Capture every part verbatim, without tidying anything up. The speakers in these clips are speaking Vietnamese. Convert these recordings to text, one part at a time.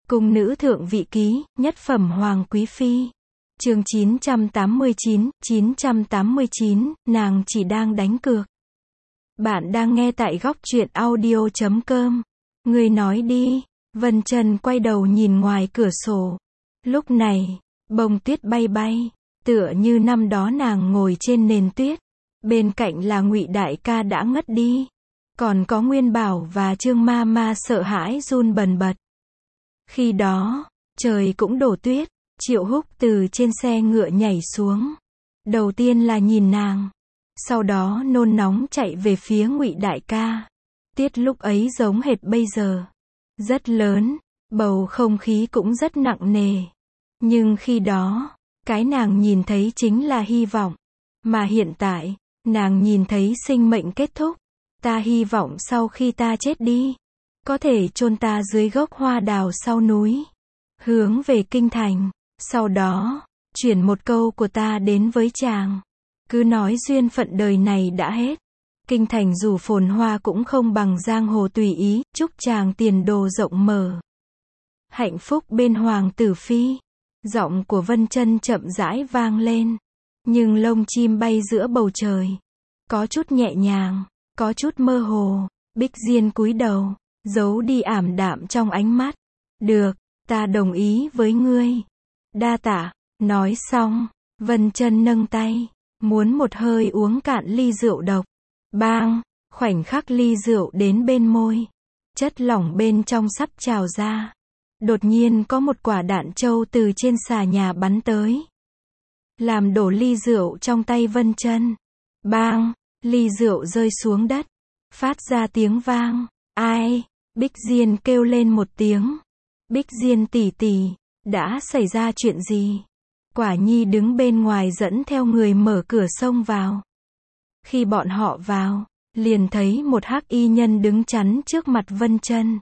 Cung nữ thượng vị ký, nhất phẩm hoàng quý phi. Chương chín trăm tám mươi chín, chín trăm tám mươi chín, nàng chỉ đang đánh cược. Bạn đang nghe tại góc truyện audio chấm com. Ngươi nói đi. Vân Trân quay đầu nhìn ngoài cửa sổ. Lúc này, bông tuyết bay bay, tựa như năm đó nàng ngồi trên nền tuyết. Bên cạnh là Ngụy đại ca đã ngất đi. Còn có Nguyên Bảo và Trương ma ma sợ hãi run bần bật. Khi đó, trời cũng đổ tuyết. Triệu Húc từ trên xe ngựa nhảy xuống. Đầu tiên là nhìn nàng. Sau đó nôn nóng chạy về phía Ngụy đại ca. Tiết lúc ấy giống hệt bây giờ. Rất lớn, bầu không khí cũng rất nặng nề. Nhưng khi đó, cái nàng nhìn thấy chính là hy vọng. Mà hiện tại, nàng nhìn thấy sinh mệnh kết thúc. Ta hy vọng sau khi ta chết đi, có thể chôn ta dưới gốc hoa đào sau núi. Hướng về kinh thành. Sau đó, chuyển một câu của ta đến với chàng. Cứ nói duyên phận đời này đã hết. Kinh thành dù phồn hoa cũng không bằng giang hồ tùy ý, chúc chàng tiền đồ rộng mở. Hạnh phúc bên hoàng tử phi. Giọng của Vân Trân chậm rãi vang lên. Nhưng lông chim bay giữa bầu trời. Có chút nhẹ nhàng, có chút mơ hồ. Bích Diên cúi đầu, giấu đi ảm đạm trong ánh mắt. Được, ta đồng ý với ngươi. Đa tạ. Nói xong, Vân Trân nâng tay, muốn một hơi uống cạn ly rượu độc. Bang, khoảnh khắc ly rượu đến bên môi. Chất lỏng bên trong sắp trào ra. Đột nhiên có một quả đạn trâu từ trên xà nhà bắn tới. Làm đổ ly rượu trong tay Vân Trân. Bang, ly rượu rơi xuống đất. Phát ra tiếng vang. Ai? Bích Diên kêu lên một tiếng. Bích Diên tỷ tỷ, đã xảy ra chuyện gì? Quả Nhi đứng bên ngoài dẫn theo người mở cửa xông vào. Khi bọn họ vào, liền thấy một hắc y nhân đứng chắn trước mặt Vân Trân.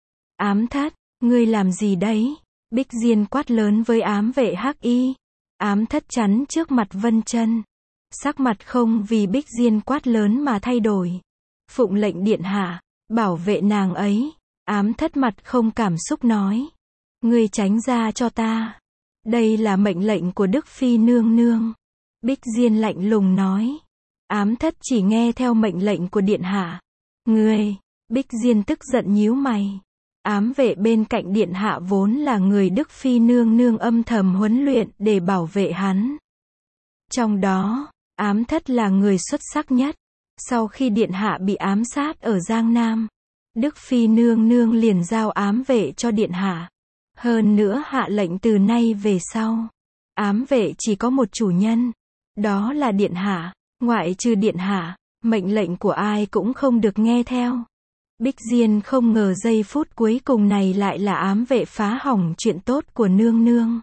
Ám thất, ngươi làm gì đấy? Bích Diên quát lớn với ám vệ hắc y. Ám thất chắn trước mặt Vân Trân. Sắc mặt không vì Bích Diên quát lớn mà thay đổi. Phụng lệnh điện hạ, bảo vệ nàng ấy. Ám thất mặt không cảm xúc nói. Ngươi tránh ra cho ta. Đây là mệnh lệnh của Đức Phi nương nương. Bích Diên lạnh lùng nói. Ám thất chỉ nghe theo mệnh lệnh của điện hạ. Ngươi, Bích Diên tức giận nhíu mày. Ám vệ bên cạnh điện hạ vốn là người Đức Phi nương nương âm thầm huấn luyện để bảo vệ hắn. Trong đó, ám thất là người xuất sắc nhất. Sau khi điện hạ bị ám sát ở Giang Nam, Đức Phi nương nương liền giao ám vệ cho điện hạ. Hơn nữa hạ lệnh từ nay về sau, ám vệ chỉ có một chủ nhân. Đó là điện hạ. Ngoại trừ điện hạ, mệnh lệnh của ai cũng không được nghe theo. Bích Diên không ngờ giây phút cuối cùng này lại là ám vệ phá hỏng chuyện tốt của nương nương.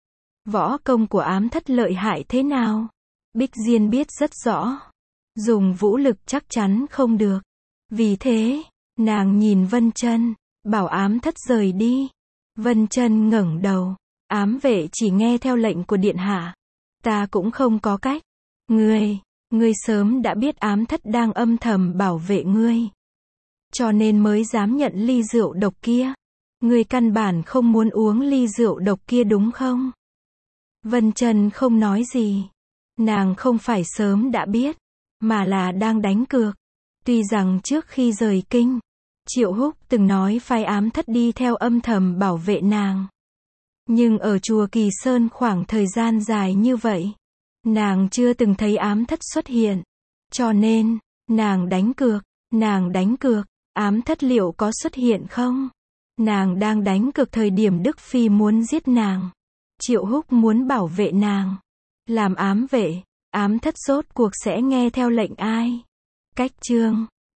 Võ công của ám thất lợi hại thế nào? Bích Diên biết rất rõ. Dùng vũ lực chắc chắn không được. Vì thế, nàng nhìn Vân Trân, bảo ám thất rời đi. Vân Trân ngẩng đầu. Ám vệ chỉ nghe theo lệnh của điện hạ. Ta cũng không có cách. Ngươi, ngươi sớm đã biết ám thất đang âm thầm bảo vệ ngươi. Cho nên mới dám nhận ly rượu độc kia. Ngươi căn bản không muốn uống ly rượu độc kia đúng không? Vân Trân không nói gì. Nàng không phải sớm đã biết, mà là đang đánh cược. Tuy rằng trước khi rời kinh, Triệu Húc từng nói phái ám thất đi theo âm thầm bảo vệ nàng. Nhưng ở chùa Kỳ Sơn khoảng thời gian dài như vậy, nàng chưa từng thấy ám thất xuất hiện. Cho nên, nàng đánh cược, nàng đánh cược, ám thất liệu có xuất hiện không? Nàng đang đánh cược thời điểm Đức Phi muốn giết nàng. Triệu Húc muốn bảo vệ nàng. Làm ám vệ, ám thất rốt cuộc sẽ nghe theo lệnh ai? Cách chương